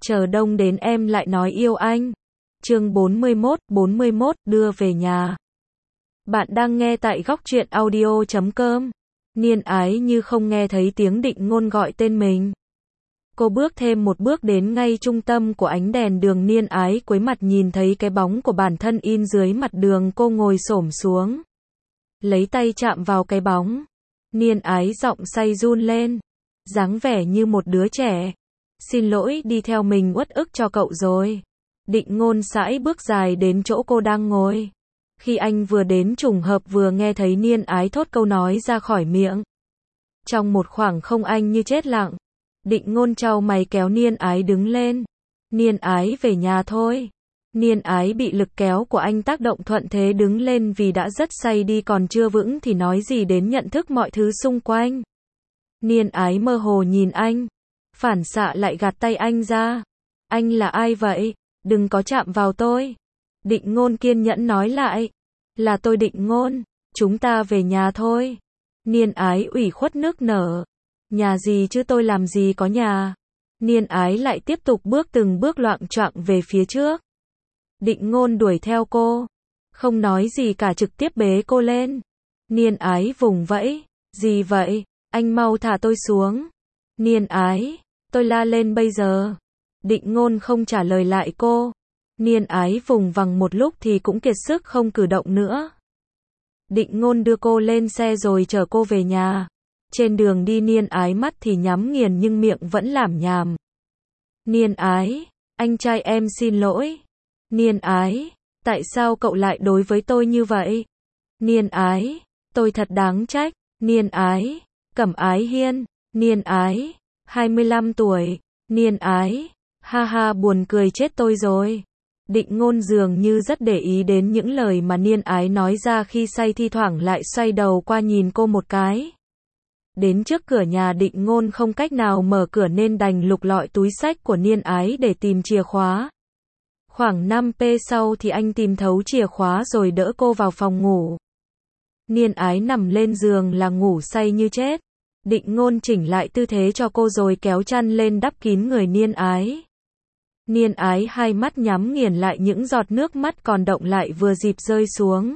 chờ đông đến em lại nói yêu anh. Chương 41, đưa về nhà. Bạn đang nghe tại góc truyện audio.com. Niên Ái như không nghe thấy tiếng Định Ngôn gọi tên mình. Cô bước thêm một bước đến ngay trung tâm của ánh đèn đường. Niên Ái cúi mặt nhìn thấy cái bóng của bản thân in dưới mặt đường. Cô ngồi xổm xuống, lấy tay chạm vào cái bóng. Niên Ái giọng say run lên, dáng vẻ như một đứa trẻ. Xin lỗi, đi theo mình uất ức cho cậu rồi. Định Ngôn sải bước dài đến chỗ cô đang ngồi. Khi anh vừa đến trùng hợp vừa nghe thấy Niên Ái thốt câu nói ra khỏi miệng. Trong một khoảng không anh như chết lặng. Định Ngôn chau mày kéo Niên Ái đứng lên. Niên Ái về nhà thôi. Niên Ái bị lực kéo của anh tác động thuận thế đứng lên vì đã rất say đi còn chưa vững thì nói gì đến nhận thức mọi thứ xung quanh. Niên Ái mơ hồ nhìn anh. Phản xạ lại gạt tay anh ra. Anh là ai vậy? Đừng có chạm vào tôi. Định Ngôn kiên nhẫn nói lại. Là tôi Định Ngôn. Chúng ta về nhà thôi. Niên Ái ủy khuất nức nở. Nhà gì chứ, tôi làm gì có nhà. Niên Ái lại tiếp tục bước từng bước loạng choạng về phía trước. Định Ngôn đuổi theo cô. Không nói gì cả, trực tiếp bế cô lên. Niên Ái vùng vẫy. Gì vậy? Anh mau thả tôi xuống. Niên Ái. Tôi la lên bây giờ. Định Ngôn không trả lời lại cô. Niên Ái vùng vằng một lúc thì cũng kiệt sức không cử động nữa. Định Ngôn đưa cô lên xe rồi chở cô về nhà. Trên đường đi Niên Ái mắt thì nhắm nghiền nhưng miệng vẫn lảm nhảm. Niên Ái, anh trai em xin lỗi. Niên Ái, tại sao cậu lại đối với tôi như vậy? Niên Ái, tôi thật đáng trách. Niên Ái, Cẩm Ái Hiên. Niên Ái, 25 tuổi. Niên Ái, ha ha, buồn cười chết tôi rồi. Định Ngôn dường như rất để ý đến những lời mà Niên Ái nói ra khi say, thi thoảng lại xoay đầu qua nhìn cô một cái. Đến trước cửa nhà Định Ngôn không cách nào mở cửa nên đành lục lọi túi xách của Niên Ái để tìm chìa khóa. Khoảng 5 phút sau thì anh tìm thấu chìa khóa rồi đỡ cô vào phòng ngủ. Niên Ái nằm lên giường là ngủ say như chết. Định Ngôn chỉnh lại tư thế cho cô rồi kéo chăn lên đắp kín người Niên Ái. Niên Ái hai mắt nhắm nghiền lại, những giọt nước mắt còn động lại vừa dịp rơi xuống.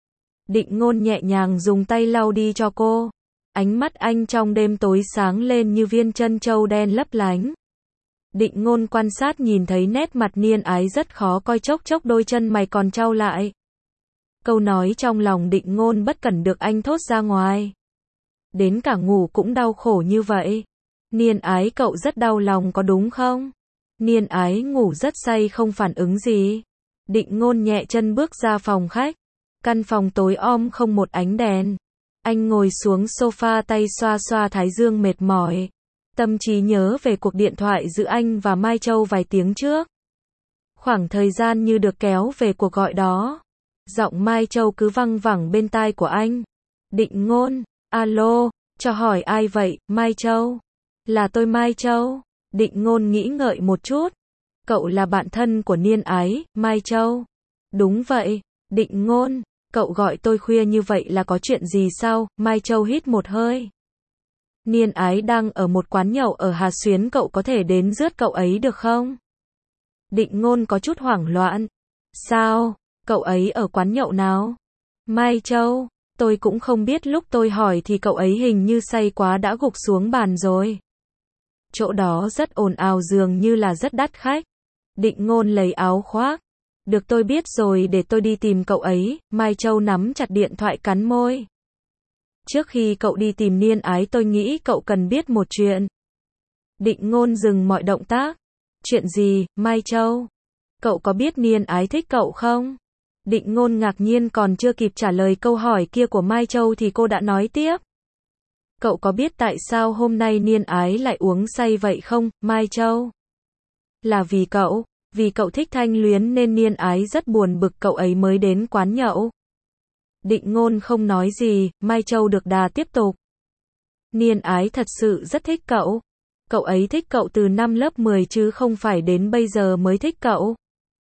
Định Ngôn nhẹ nhàng dùng tay lau đi cho cô. Ánh mắt anh trong đêm tối sáng lên như viên trân châu đen lấp lánh. Định Ngôn quan sát nhìn thấy nét mặt Niên Ái rất khó coi, chốc chốc đôi chân mày còn chau lại. Câu nói trong lòng Định Ngôn bất cẩn được anh thốt ra ngoài. Đến cả ngủ cũng đau khổ như vậy. Niên Ái, cậu rất đau lòng có đúng không? Niên Ái ngủ rất say không phản ứng gì. Định Ngôn nhẹ chân bước ra phòng khách. Căn phòng tối om không một ánh đèn. Anh ngồi xuống sofa, tay xoa xoa thái dương mệt mỏi. Tâm trí nhớ về cuộc điện thoại giữa anh và Mai Châu vài tiếng trước. Khoảng thời gian như được kéo về cuộc gọi đó. Giọng Mai Châu cứ văng vẳng bên tai của anh. Định Ngôn, alo, cho hỏi ai vậy, Mai Châu? Là tôi Mai Châu. Định Ngôn nghĩ ngợi một chút. Cậu là bạn thân của Niên Ái, Mai Châu? Đúng vậy. Định Ngôn, cậu gọi tôi khuya như vậy là có chuyện gì sao? Mai Châu hít một hơi. Niên Ái đang ở một quán nhậu ở Hà Xuyến, cậu có thể đến rước cậu ấy được không? Định Ngôn có chút hoảng loạn. Sao? Cậu ấy ở quán nhậu nào? Mai Châu, tôi cũng không biết, lúc tôi hỏi thì cậu ấy hình như say quá đã gục xuống bàn rồi. Chỗ đó rất ồn ào, dường như là rất đắt khách. Định Ngôn lấy áo khoác. Được, tôi biết rồi, để tôi đi tìm cậu ấy. Mai Châu nắm chặt điện thoại cắn môi. Trước khi cậu đi tìm Niên Ái, tôi nghĩ cậu cần biết một chuyện. Định Ngôn dừng mọi động tác. Chuyện gì, Mai Châu? Cậu có biết Niên Ái thích cậu không? Định Ngôn ngạc nhiên, còn chưa kịp trả lời câu hỏi kia của Mai Châu thì cô đã nói tiếp. Cậu có biết tại sao hôm nay Niên Ái lại uống say vậy không, Mai Châu? Là vì cậu thích Thanh Luyến nên Niên Ái rất buồn bực cậu ấy mới đến quán nhậu. Định Ngôn không nói gì, Mai Châu được đà tiếp tục. Niên Ái thật sự rất thích cậu. Cậu ấy thích cậu từ năm lớp 10 chứ không phải đến bây giờ mới thích cậu.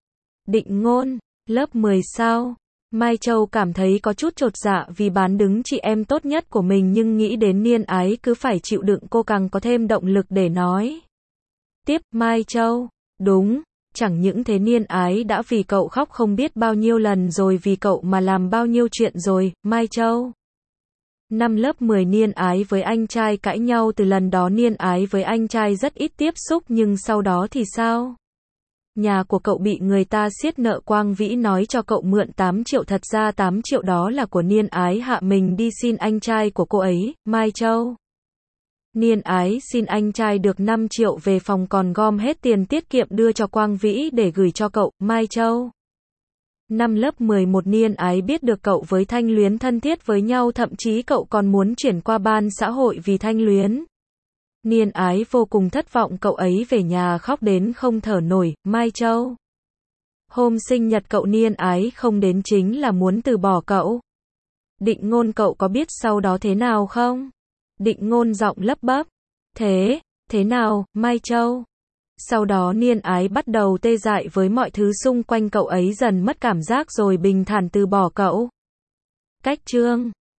Định Ngôn, lớp 10 sao? Mai Châu cảm thấy có chút chột dạ vì bán đứng chị em tốt nhất của mình, nhưng nghĩ đến Niên Ái cứ phải chịu đựng cô càng có thêm động lực để nói tiếp. Mai Châu, Đúng, chẳng những thế Niên Ái đã vì cậu khóc không biết bao nhiêu lần rồi, vì cậu mà làm bao nhiêu chuyện rồi, Mai Châu. Năm lớp 10 Niên Ái với anh trai cãi nhau, từ lần đó Niên Ái với anh trai rất ít tiếp xúc, nhưng sau đó thì sao? Nhà của cậu bị người ta siết nợ, Quang Vĩ nói cho cậu mượn 8 triệu, thật ra 8 triệu đó là của Niên Ái hạ mình đi xin anh trai của cô ấy, Mai Châu. Niên Ái xin anh trai được 5 triệu về phòng, còn gom hết tiền tiết kiệm đưa cho Quang Vĩ để gửi cho cậu, Mai Châu. Năm lớp 11 Niên Ái biết được cậu với Thanh Luyến thân thiết với nhau, thậm chí cậu còn muốn chuyển qua ban xã hội vì Thanh Luyến. Niên Ái vô cùng thất vọng, cậu ấy về nhà khóc đến không thở nổi, Mai Châu. Hôm sinh nhật cậu Niên Ái không đến chính là muốn từ bỏ cậu. Định Ngôn cậu có biết sau đó thế nào không? Định Ngôn giọng lắp bắp. Thế nào, Mai Châu? Sau đó Niên Ái bắt đầu tê dại với mọi thứ xung quanh, cậu ấy dần mất cảm giác rồi bình thản từ bỏ cậu. Cách chương